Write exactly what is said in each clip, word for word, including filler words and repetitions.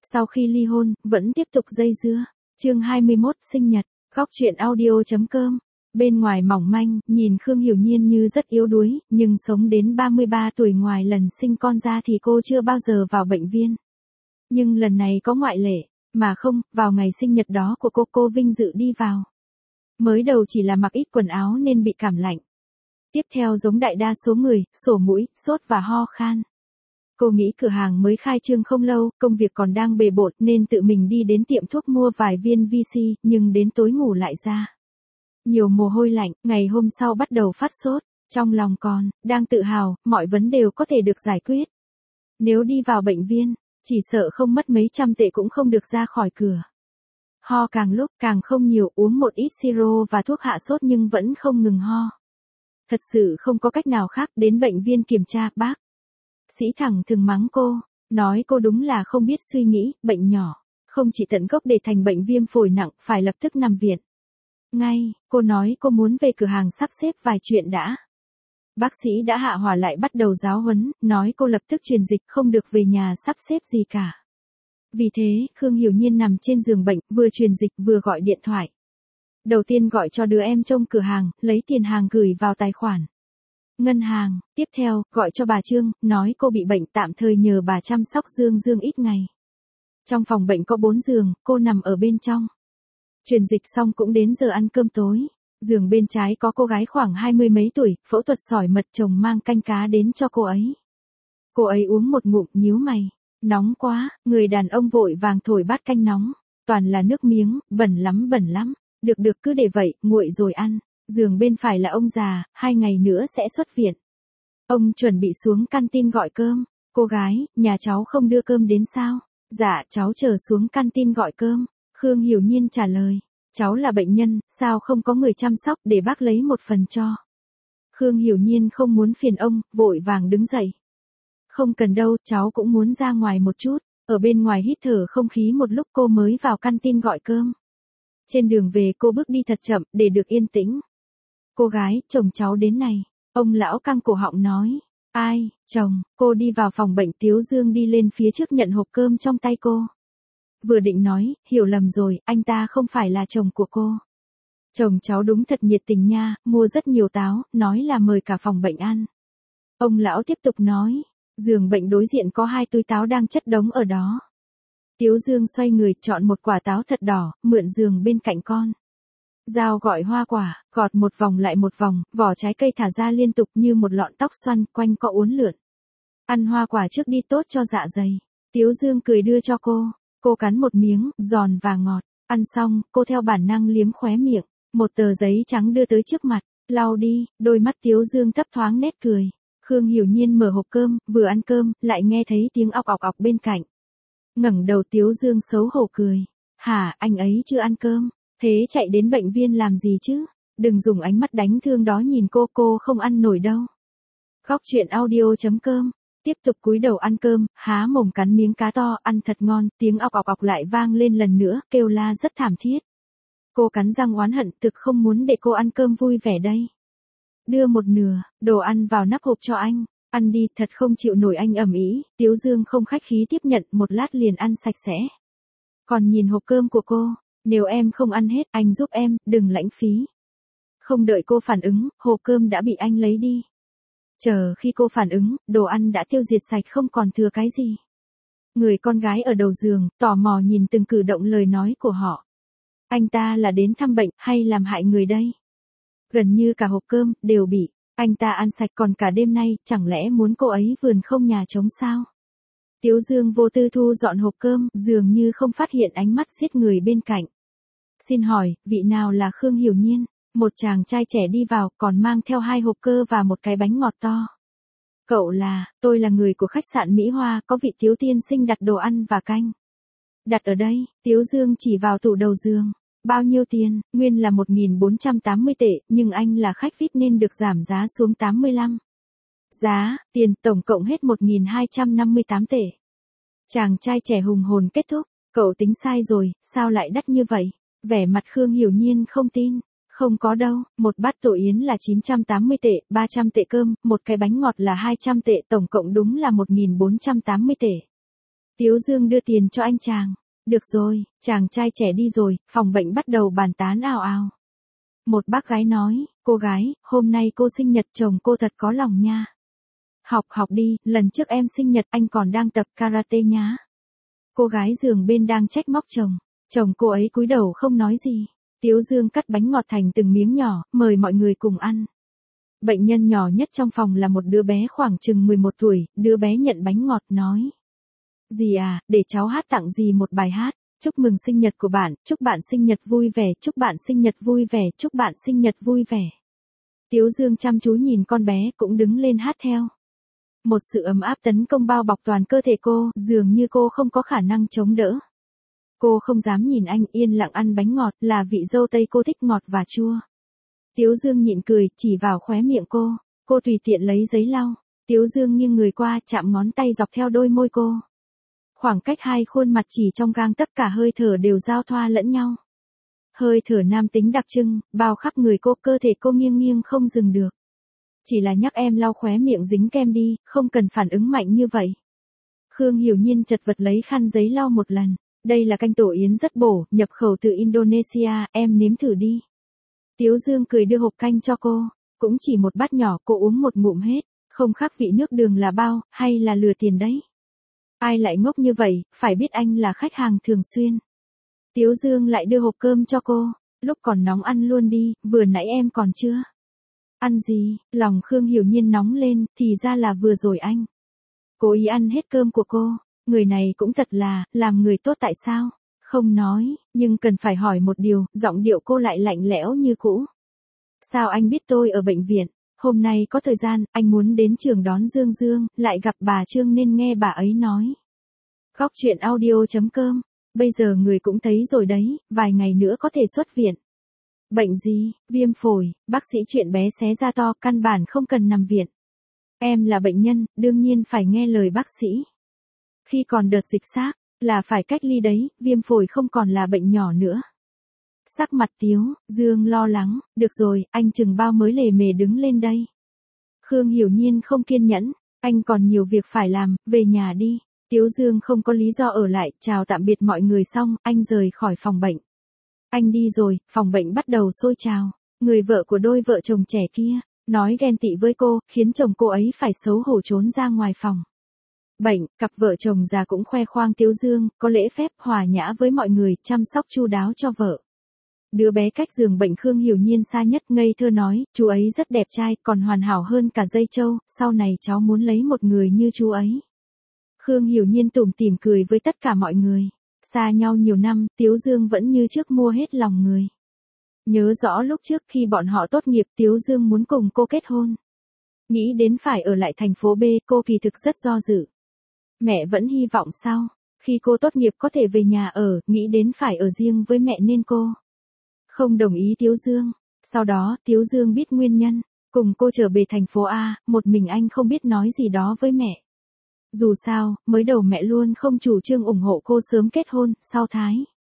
Sau khi ly hôn, vẫn tiếp tục dây dưa. Chương hai mươi mốt sinh nhật, góc truyện audio.com. Bên ngoài mỏng manh, nhìn Khương Hiểu Nhiên như rất yếu đuối, nhưng sống đến ba mươi ba tuổi ngoài lần sinh con ra thì cô chưa bao giờ vào bệnh viện. Nhưng lần này có ngoại lệ, mà không, vào ngày sinh nhật đó của cô cô vinh dự đi vào. Mới đầu chỉ là mặc ít quần áo nên bị cảm lạnh. Tiếp theo giống đại đa số người, sổ mũi, sốt và ho khan. Cô nghĩ cửa hàng mới khai trương không lâu, công việc còn đang bề bộn nên tự mình đi đến tiệm thuốc mua vài viên vi xi, nhưng đến tối ngủ lại ra. Nhiều mồ hôi lạnh, ngày hôm sau bắt đầu phát sốt, trong lòng còn, đang tự hào, mọi vấn đều có thể được giải quyết. Nếu đi vào bệnh viện, chỉ sợ không mất mấy trăm tệ cũng không được ra khỏi cửa. Ho càng lúc càng không nhiều, uống một ít siro và thuốc hạ sốt nhưng vẫn không ngừng ho. Thật sự không có cách nào khác, đến bệnh viện kiểm tra, bác sĩ thẳng thừng mắng cô, nói cô đúng là không biết suy nghĩ, bệnh nhỏ, không chỉ tận gốc để thành bệnh viêm phổi nặng, phải lập tức nằm viện. Ngay, cô nói cô muốn về cửa hàng sắp xếp vài chuyện đã. Bác sĩ đã hạ hỏa lại bắt đầu giáo huấn, nói cô lập tức truyền dịch, không được về nhà sắp xếp gì cả. Vì thế, Khương Hiểu Nhiên nằm trên giường bệnh, vừa truyền dịch vừa gọi điện thoại. Đầu tiên gọi cho đứa em trông cửa hàng, lấy tiền hàng gửi vào tài khoản ngân hàng. Tiếp theo, gọi cho bà Trương, nói cô bị bệnh, tạm thời nhờ bà chăm sóc Dương Dương ít ngày. Trong phòng bệnh có bốn giường, cô nằm ở bên trong. Truyền dịch xong cũng đến giờ ăn cơm tối. Giường bên trái có cô gái khoảng hai mươi mấy tuổi, phẫu thuật sỏi mật, chồng mang canh cá đến cho cô ấy. Cô ấy uống một ngụm, nhíu mày. Nóng quá, người đàn ông vội vàng thổi bát canh nóng. Toàn là nước miếng, bẩn lắm bẩn lắm. Được được cứ để vậy, nguội rồi ăn. Giường bên phải là ông già, hai ngày nữa sẽ xuất viện. Ông chuẩn bị xuống canteen gọi cơm. Cô gái, nhà cháu không đưa cơm đến sao? Dạ, cháu chờ xuống canteen gọi cơm. Khương Hiểu Nhiên trả lời. Cháu là bệnh nhân, sao không có người chăm sóc, để bác lấy một phần cho. Khương Hiểu Nhiên không muốn phiền ông, vội vàng đứng dậy. Không cần đâu, cháu cũng muốn ra ngoài một chút. Ở bên ngoài hít thở không khí một lúc cô mới vào canteen gọi cơm. Trên đường về cô bước đi thật chậm, để được yên tĩnh. Cô gái, chồng cháu đến này. Ông lão căng cổ họng nói. Ai, chồng, cô đi vào phòng bệnh. Tiếu Dương đi lên phía trước nhận hộp cơm trong tay cô. Vừa định nói, hiểu lầm rồi, anh ta không phải là chồng của cô. Chồng cháu đúng thật nhiệt tình nha, mua rất nhiều táo, nói là mời cả phòng bệnh ăn. Ông lão tiếp tục nói, giường bệnh đối diện có hai túi táo đang chất đống ở đó. Tiếu Dương xoay người, chọn một quả táo thật đỏ, mượn giường bên cạnh con. Dao gọi hoa quả, gọt một vòng lại một vòng, vỏ trái cây thả ra liên tục như một lọn tóc xoăn, quanh co uốn lượn. Ăn hoa quả trước đi, tốt cho dạ dày. Tiếu Dương cười đưa cho cô. Cô cắn một miếng, giòn và ngọt. Ăn xong, cô theo bản năng liếm khóe miệng. Một tờ giấy trắng đưa tới trước mặt. Lau đi, đôi mắt Tiếu Dương thấp thoáng nét cười. Khương Hiểu Nhiên mở hộp cơm, vừa ăn cơm, lại nghe thấy tiếng ọc ọc ọc bên cạnh. Ngẩng đầu, Tiếu Dương xấu hổ cười. Hả, anh ấy chưa ăn cơm? Thế chạy đến bệnh viện làm gì chứ? Đừng dùng ánh mắt đánh thương đó nhìn cô, cô không ăn nổi đâu. Góc truyện audio.com. Tiếp tục cúi đầu ăn cơm, há mồm cắn miếng cá to, ăn thật ngon, tiếng ọc ọc ọc lại vang lên lần nữa, kêu la rất thảm thiết. Cô cắn răng oán hận, thực không muốn để cô ăn cơm vui vẻ đây. Đưa một nửa, đồ ăn vào nắp hộp cho anh, ăn đi, thật không chịu nổi anh ầm ĩ. Tiếu Dương không khách khí tiếp nhận, một lát liền ăn sạch sẽ. Còn nhìn hộp cơm của cô, nếu em không ăn hết, anh giúp em, đừng lãng phí. Không đợi cô phản ứng, hộp cơm đã bị anh lấy đi. Chờ khi cô phản ứng, đồ ăn đã tiêu diệt sạch, không còn thừa cái gì. Người con gái ở đầu giường, tò mò nhìn từng cử động lời nói của họ. Anh ta là đến thăm bệnh, hay làm hại người đây? Gần như cả hộp cơm, đều bị anh ta ăn sạch, còn cả đêm nay, chẳng lẽ muốn cô ấy vườn không nhà trống sao? Tiếu Dương vô tư thu dọn hộp cơm, dường như không phát hiện ánh mắt giết người bên cạnh. Xin hỏi, vị nào là Khương Hiểu Nhiên? Một chàng trai trẻ đi vào, còn mang theo hai hộp cơ và một cái bánh ngọt to. Cậu là, tôi là người của khách sạn Mỹ Hoa, có vị Tiếu tiên sinh đặt đồ ăn và canh. Đặt ở đây, Tiếu Dương chỉ vào tủ đầu giường. Bao nhiêu tiền? Nguyên là một nghìn bốn trăm tám mươi tệ, nhưng anh là khách vi ai pi nên được giảm giá xuống tám mươi lăm. Giá, tiền, tổng cộng hết một nghìn hai trăm năm mươi tám tệ. Chàng trai trẻ hùng hồn kết thúc. Cậu tính sai rồi, sao lại đắt như vậy? Vẻ mặt Khương Hiểu Nhiên không tin. Không có đâu, một bát tổ yến là chín trăm tám mươi tệ, ba trăm tệ cơm, một cái bánh ngọt là hai trăm tệ, tổng cộng đúng là một nghìn bốn trăm tám mươi tệ. Tiếu Dương đưa tiền cho anh chàng. Được rồi, chàng trai trẻ đi rồi, phòng bệnh bắt đầu bàn tán ào ào. Một bác gái nói, cô gái, hôm nay cô sinh nhật chồng cô thật có lòng nha. Học học đi, lần trước em sinh nhật anh còn đang tập karate nhá. Cô gái giường bên đang trách móc chồng, chồng cô ấy cúi đầu không nói gì. Tiếu Dương cắt bánh ngọt thành từng miếng nhỏ, mời mọi người cùng ăn. Bệnh nhân nhỏ nhất trong phòng là một đứa bé khoảng chừng mười một tuổi, đứa bé nhận bánh ngọt nói. Dì à, để cháu hát tặng dì một bài hát. Chúc mừng sinh nhật của bạn, chúc bạn sinh nhật vui vẻ, chúc bạn sinh nhật vui vẻ, chúc bạn sinh nhật vui vẻ. Tiếu Dương chăm chú nhìn con bé cũng đứng lên hát theo. Một sự ấm áp tấn công bao bọc toàn cơ thể cô, dường như cô không có khả năng chống đỡ. Cô không dám nhìn anh, yên lặng ăn bánh ngọt, là vị dâu tây cô thích ngọt và chua. Tiếu Dương nhịn cười, chỉ vào khóe miệng cô, cô tùy tiện lấy giấy lau. Tiếu Dương nghiêng người qua, chạm ngón tay dọc theo đôi môi cô. Khoảng cách hai khuôn mặt chỉ trong gang tất cả hơi thở đều giao thoa lẫn nhau. Hơi thở nam tính đặc trưng, bao khắp người cô, cơ thể cô nghiêng nghiêng không dừng được. Chỉ là nhắc em lau khóe miệng dính kem đi, không cần phản ứng mạnh như vậy. Khương Hiểu Nhiên chật vật lấy khăn giấy lau một lần. Đây là canh tổ yến rất bổ, nhập khẩu từ Indonesia, em nếm thử đi. Tiếu Dương cười đưa hộp canh cho cô. Cũng chỉ một bát nhỏ, cô uống một ngụm hết. Không khác vị nước đường là bao, hay là lừa tiền đấy. Ai lại ngốc như vậy, phải biết anh là khách hàng thường xuyên. Tiếu Dương lại đưa hộp cơm cho cô. Lúc còn nóng ăn luôn đi, vừa nãy em còn chưa. Ăn gì, lòng Khương Hiểu Nhiên nóng lên, thì ra là vừa rồi anh. Cố ý ăn hết cơm của cô. Người này cũng thật là, làm người tốt tại sao? Không nói, nhưng cần phải hỏi một điều, giọng điệu cô lại lạnh lẽo như cũ. Sao anh biết tôi ở bệnh viện? Hôm nay có thời gian, anh muốn đến trường đón Dương Dương, lại gặp bà Trương nên nghe bà ấy nói. Góc chuyện audio chấm com. Bây giờ người cũng thấy rồi đấy, vài ngày nữa có thể xuất viện. Bệnh gì? Viêm phổi, bác sĩ chuyện bé xé ra to, căn bản không cần nằm viện. Em là bệnh nhân, đương nhiên phải nghe lời bác sĩ. Khi còn đợt dịch xác, là phải cách ly đấy, viêm phổi không còn là bệnh nhỏ nữa. Sắc mặt Tiếu Dương lo lắng, được rồi, anh chừng bao mới lề mề đứng lên đây. Khương Hiểu Nhiên không kiên nhẫn, anh còn nhiều việc phải làm, về nhà đi. Tiếu Dương không có lý do ở lại, chào tạm biệt mọi người xong, anh rời khỏi phòng bệnh. Anh đi rồi, phòng bệnh bắt đầu sôi trào. Người vợ của đôi vợ chồng trẻ kia, nói ghen tị với cô, khiến chồng cô ấy phải xấu hổ trốn ra ngoài phòng bệnh. Cặp vợ chồng già cũng khoe khoang Tiếu Dương, có lễ phép, hòa nhã với mọi người, chăm sóc chu đáo cho vợ. Đứa bé cách giường bệnh Khương Hiểu Nhiên xa nhất ngây thơ nói, chú ấy rất đẹp trai, còn hoàn hảo hơn cả dây châu, sau này cháu muốn lấy một người như chú ấy. Khương Hiểu Nhiên tủm tỉm cười với tất cả mọi người. Xa nhau nhiều năm, Tiếu Dương vẫn như trước mua hết lòng người. Nhớ rõ lúc trước khi bọn họ tốt nghiệp, Tiếu Dương muốn cùng cô kết hôn. Nghĩ đến phải ở lại thành phố B, cô kỳ thực rất do dự. Mẹ vẫn hy vọng sao? Khi cô tốt nghiệp có thể về nhà ở, nghĩ đến phải ở riêng với mẹ nên cô không đồng ý Tiếu Dương. Sau đó, Tiếu Dương biết nguyên nhân, cùng cô trở về thành phố A, một mình anh không biết nói gì đó với mẹ. Dù sao, mới đầu mẹ luôn không chủ trương ủng hộ cô sớm kết hôn, sau thái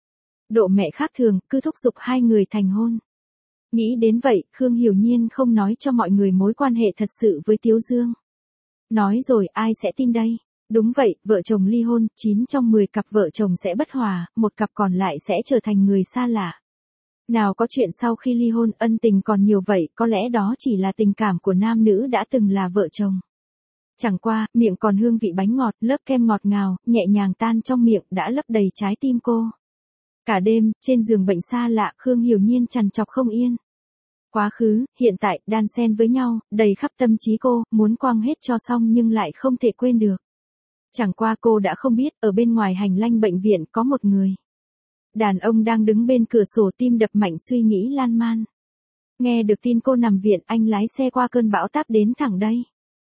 độ mẹ khác thường, cứ thúc giục hai người thành hôn. Nghĩ đến vậy, Khương Hiểu Nhiên không nói cho mọi người mối quan hệ thật sự với Tiếu Dương. Nói rồi, ai sẽ tin đây? Đúng vậy, vợ chồng ly hôn, chín trong mười cặp vợ chồng sẽ bất hòa, một cặp còn lại sẽ trở thành người xa lạ. Nào có chuyện sau khi ly hôn, ân tình còn nhiều vậy, có lẽ đó chỉ là tình cảm của nam nữ đã từng là vợ chồng. Chẳng qua, miệng còn hương vị bánh ngọt, lớp kem ngọt ngào, nhẹ nhàng tan trong miệng, đã lấp đầy trái tim cô. Cả đêm, trên giường bệnh xa lạ, Khương Hiểu Nhiên trằn trọc không yên. Quá khứ, hiện tại, đan xen với nhau, đầy khắp tâm trí cô, muốn quăng hết cho xong nhưng lại không thể quên được. Chẳng qua cô đã không biết, ở bên ngoài hành lang bệnh viện có một người đàn ông đang đứng bên cửa sổ, tim đập mạnh, suy nghĩ lan man. Nghe được tin cô nằm viện, anh lái xe qua cơn bão táp đến thẳng đây.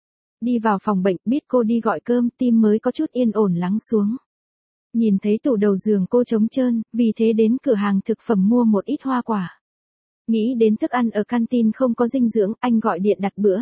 Đi vào phòng bệnh, biết cô đi gọi cơm, tim mới có chút yên ổn lắng xuống. Nhìn thấy tủ đầu giường cô trống trơn, vì thế đến cửa hàng thực phẩm mua một ít hoa quả. Nghĩ đến thức ăn ở canteen không có dinh dưỡng, anh gọi điện đặt bữa.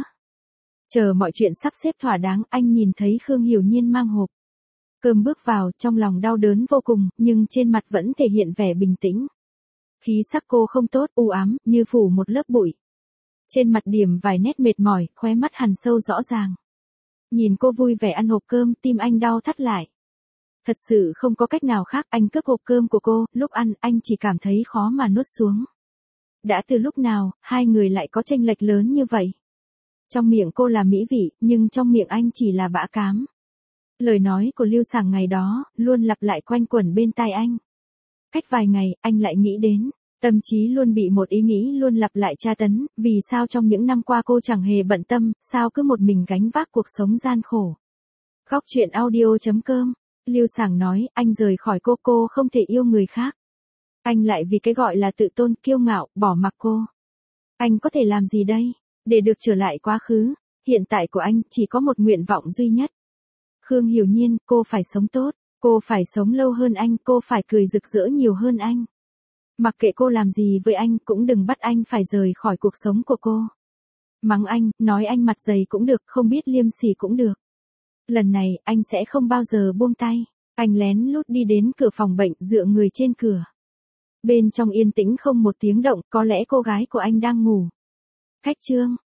Chờ mọi chuyện sắp xếp thỏa đáng, anh nhìn thấy Khương Hiểu Nhiên mang hộp cơm bước vào, trong lòng đau đớn vô cùng, nhưng trên mặt vẫn thể hiện vẻ bình tĩnh. Khí sắc cô không tốt, u ám, như phủ một lớp bụi. Trên mặt điểm vài nét mệt mỏi, khóe mắt hằn sâu rõ ràng. Nhìn cô vui vẻ ăn hộp cơm, tim anh đau thắt lại. Thật sự không có cách nào khác, anh cướp hộp cơm của cô, lúc ăn, anh chỉ cảm thấy khó mà nuốt xuống. Đã từ lúc nào, hai người lại có chênh lệch lớn như vậy? Trong miệng cô là mỹ vị, nhưng trong miệng anh chỉ là bã cám. Lời nói của Lưu Sảng ngày đó, luôn lặp lại quanh quẩn bên tai anh. Cách vài ngày, anh lại nghĩ đến. Tâm trí luôn bị một ý nghĩ luôn lặp lại tra tấn, vì sao trong những năm qua cô chẳng hề bận tâm, sao cứ một mình gánh vác cuộc sống gian khổ. Khóc chuyện audio chấm com. Lưu Sảng nói, anh rời khỏi cô, cô không thể yêu người khác. Anh lại vì cái gọi là tự tôn, kiêu ngạo, bỏ mặc cô. Anh có thể làm gì đây? Để được trở lại quá khứ, hiện tại của anh chỉ có một nguyện vọng duy nhất. Khương Hiểu Nhiên, cô phải sống tốt, cô phải sống lâu hơn anh, cô phải cười rực rỡ nhiều hơn anh. Mặc kệ cô làm gì với anh, cũng đừng bắt anh phải rời khỏi cuộc sống của cô. Mắng anh, nói anh mặt dày cũng được, không biết liêm sỉ cũng được. Lần này, anh sẽ không bao giờ buông tay. Anh lén lút đi đến cửa phòng bệnh, dựa người trên cửa. Bên trong yên tĩnh không một tiếng động, có lẽ cô gái của anh đang ngủ. Khách Trương,